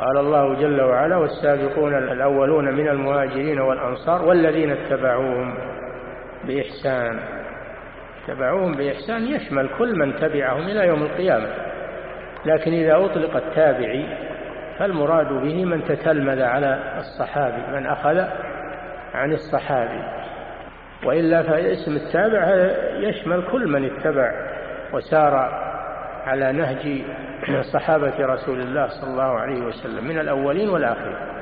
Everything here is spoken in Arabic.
قال الله جل وعلا: والسابقون الأولون من المهاجرين والأنصار والذين اتبعوهم بإحسان. اتبعوهم بإحسان يشمل كل من تبعهم إلى يوم القيامة، لكن إذا أطلق التابعي فالمراد به من تتلمذ على الصحابي، من أخذ عن الصحابي، وإلا فاسم التابع يشمل كل من اتبع وسار على نهج صحابة رسول الله صلى الله عليه وسلم من الأولين والآخرين.